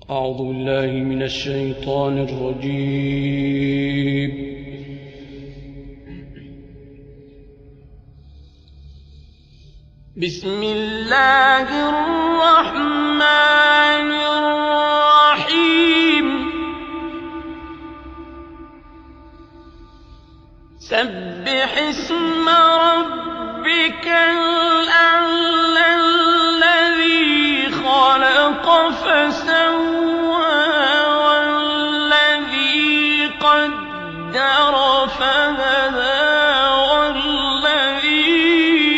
أعوذ بالله من الشيطان الرجيم. بسم الله الرحمن الرحيم. سبح اسم ربك الأعلى الذي خلق فسوى والذي قدر فهدى والذي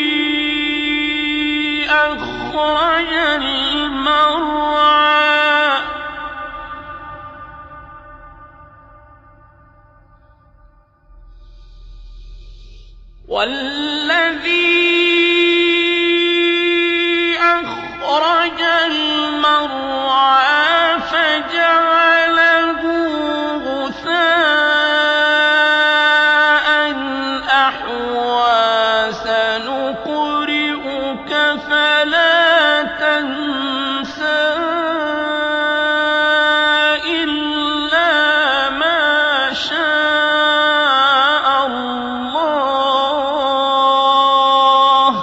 أخرج المرعى فجعله غثاء أحوى سنقرئك فلا تنسى إلا ما شاء الله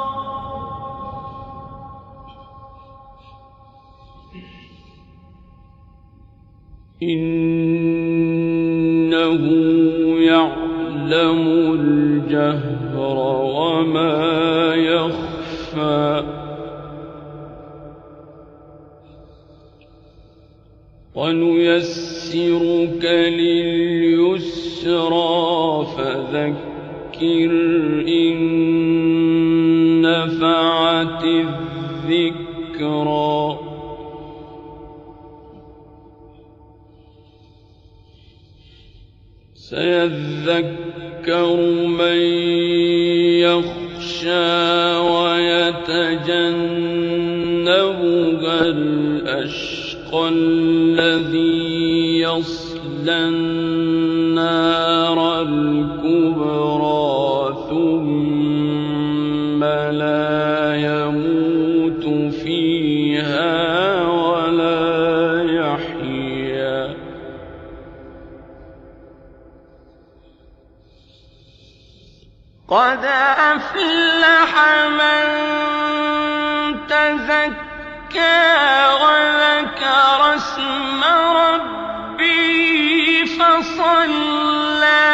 إنه يعلم الجهر وما يخفى ونيسرك لليسرى فذكر إن نفعت الذكرى سيذكر من يخشى ويتجنبها الأشقى الذي يصلى النار الكبرى ثم لا يموت فيها ولا يحيا قد أفلح من تزكى وذكر اسم ربه فصلى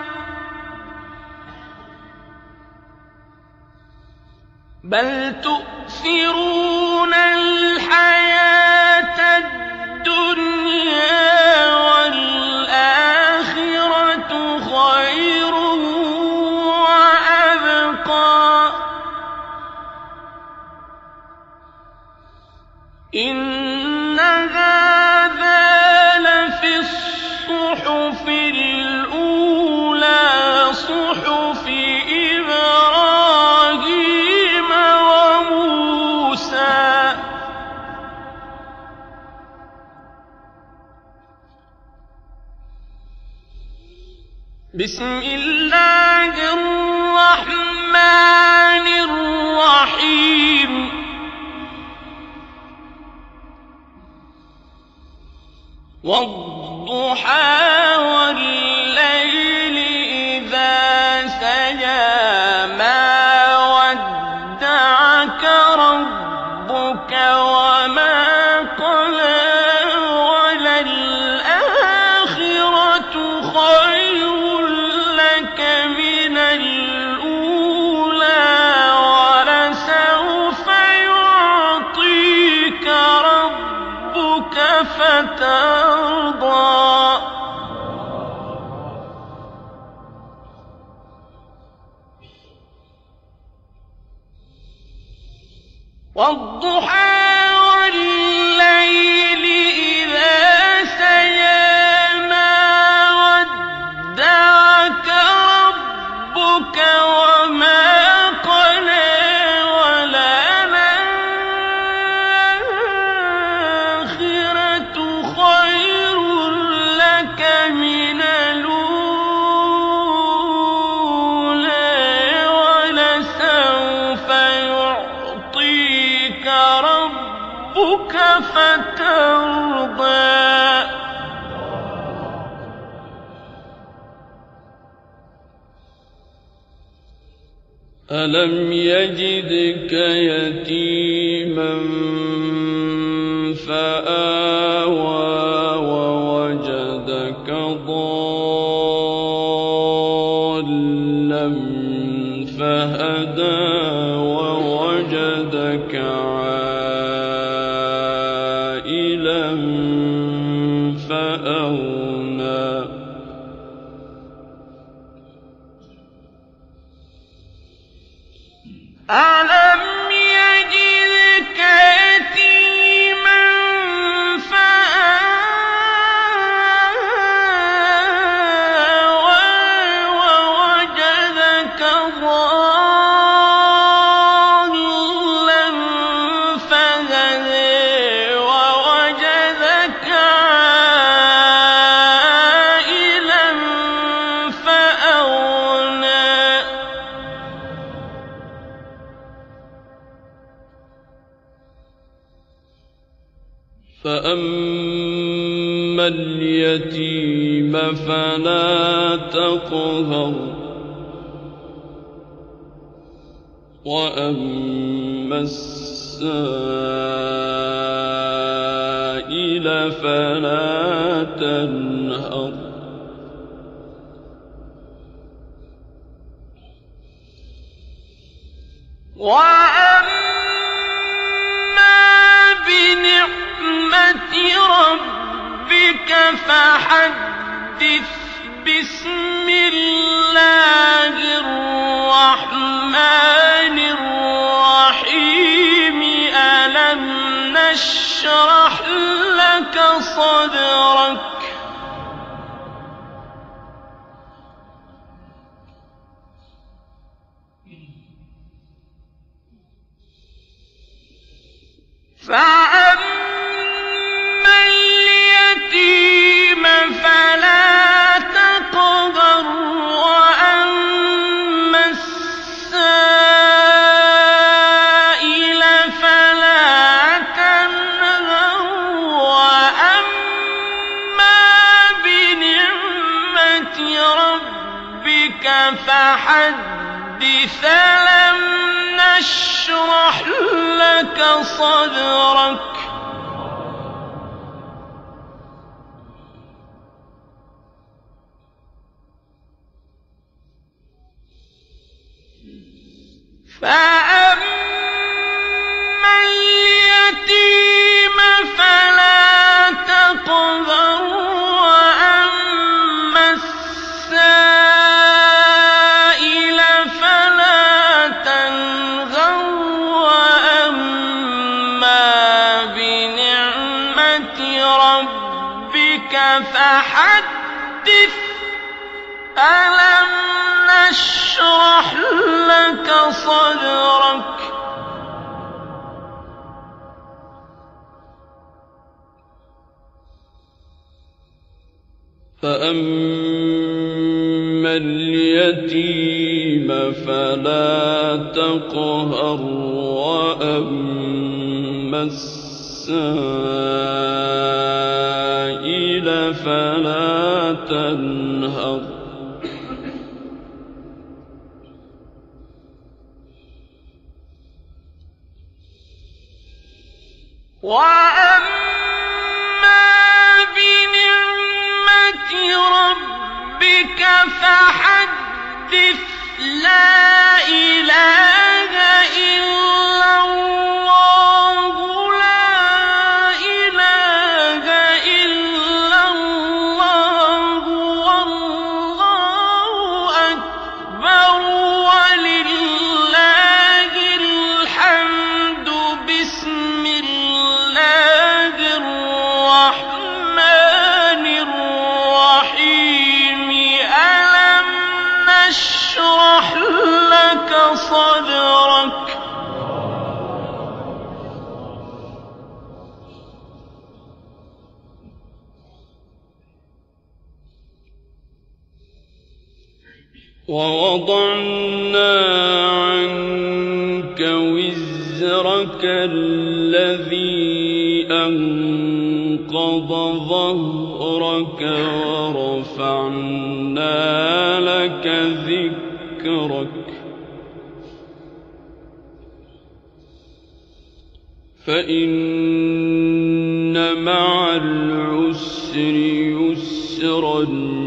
بل تؤثرون الحياة الدنيا والآخرة خير إن هذا لفي الصحف الأولى صحف إبراهيم وموسى بسم الله الرحمن الرحيم والضحى والليل إذا سجى ما ودعك ربك وما قلى وللآخرة خير لك من الأولى ولسوف يعطيك ربك فترضى والضحى والليل إذا سجى ما ودعك ربك وما قلى وللآخرة خير لك من الأولى ولسوف يعطيك ربك فترضى ألم يجدك يتيما فآوى ووجدك ضالا فهدى ووجدك عائلا فأغنى ألم يجدك يتيما فآوى ووجدك ضالا فهدى ووجدك عائلا فأغنى فأما اليتيم فلا تقهر وأما السائل فلا تنهر بنعمة ربك فحدث بسم الله الرحمن الرحيم ألم نشرح لك صدرك فأما اليتيم فلا تقهر وأما السائل فلا تنهر وأما بنعمة ربك فحدث ألم نشرح لك صدرك فأما اليتيم فلا تقهر وأما السائل فلا تنهر وأما بنعمة ربك فحدث ألم نشرح لك صدرك فأما اليتيم فلا تقهر وأما السائل فلا تنهر وأما بنعمة ربك فحدث لا إله إلا الله لا إله إلا الله والله أكبر ولله الحمد بسم الله الرحمن الرحيم ألم نشرح لك صدرك ووضعنا عنك وزرك أجرك الذي أنقض ظهرك ورفعنا لك ذكرك فإن مع العسر يسرا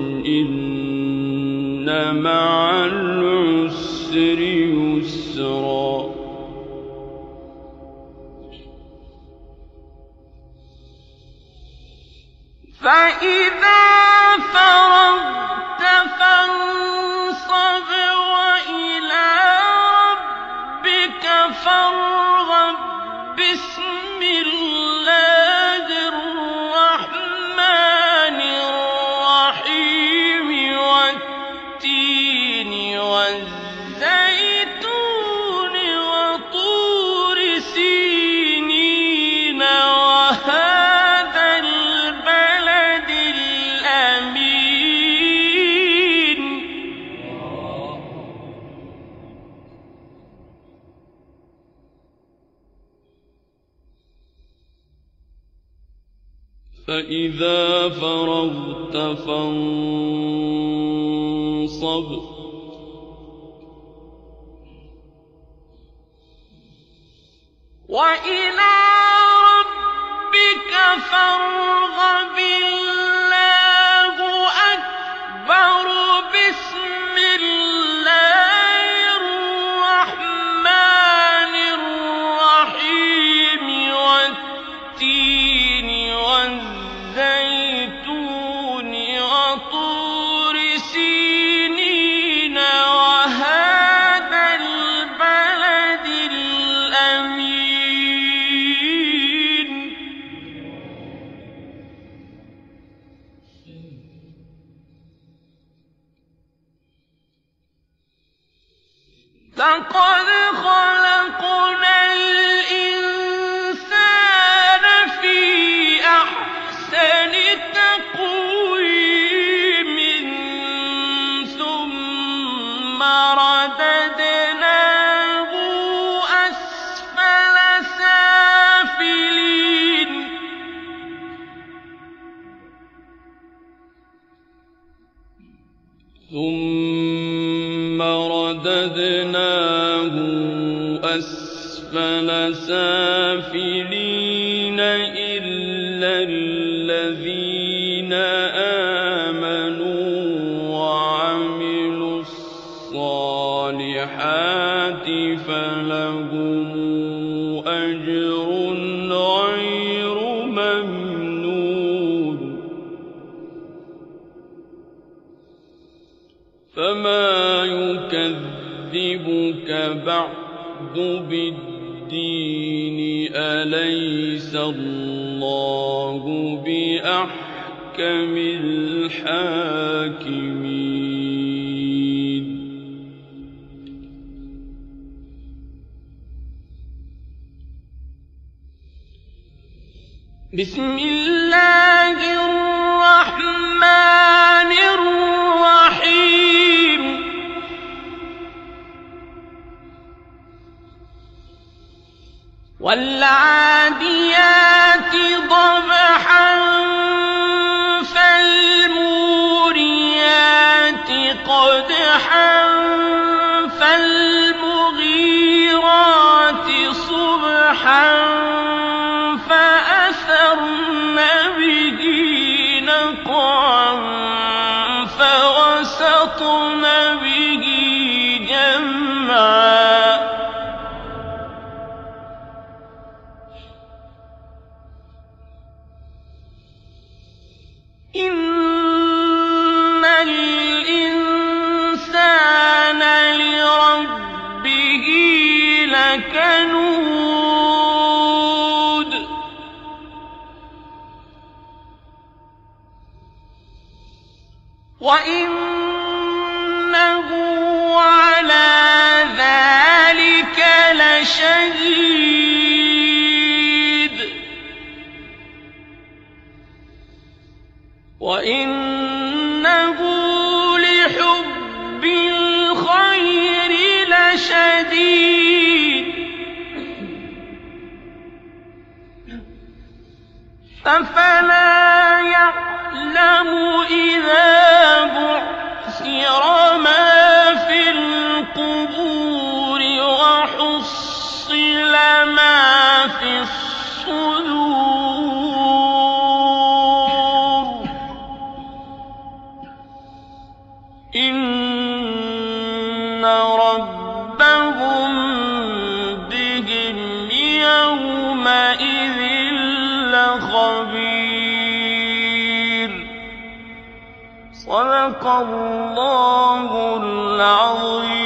إن مع العسر يسرا فإذا فرغت فانصب وإلى ربك فارغب بسم الله الرحمن الرحيم والتين والزيتون وطور سينين وهذا البلد الأمين فإذا فرغت فانصب وإلى ربك فارغب الله أكبر بسم الله الرحمن الرحيم والتين والزيتون وطور سينين وهذا البلد الأمين لقد خلقنا الإنسان في أحسن تقويم ثم رددناه أسفل سافلين ثم رددناه أسفل سافلين إلا الذين آمنوا وعملوا الصالحات فلهم أجر غير ممنون فما يكذبك بعد بالدين أليس الله بأحكم الحاكمين بسم الله الرحمن الرحيم والعاديات ضبحا فالموريات قدحا فالمغيرات صبحا فأثرن به نقعا فوسطن به جمعا إن الإنسان لربه لكنود وإنه على ذلك لشهيد وإنه لحب الخير لشديد أفلا يعلم إذا بعثر ما في القبور وحصل ما في الصدور إن ربهم بهم يومئذ لخبير. صدق الله العظيم.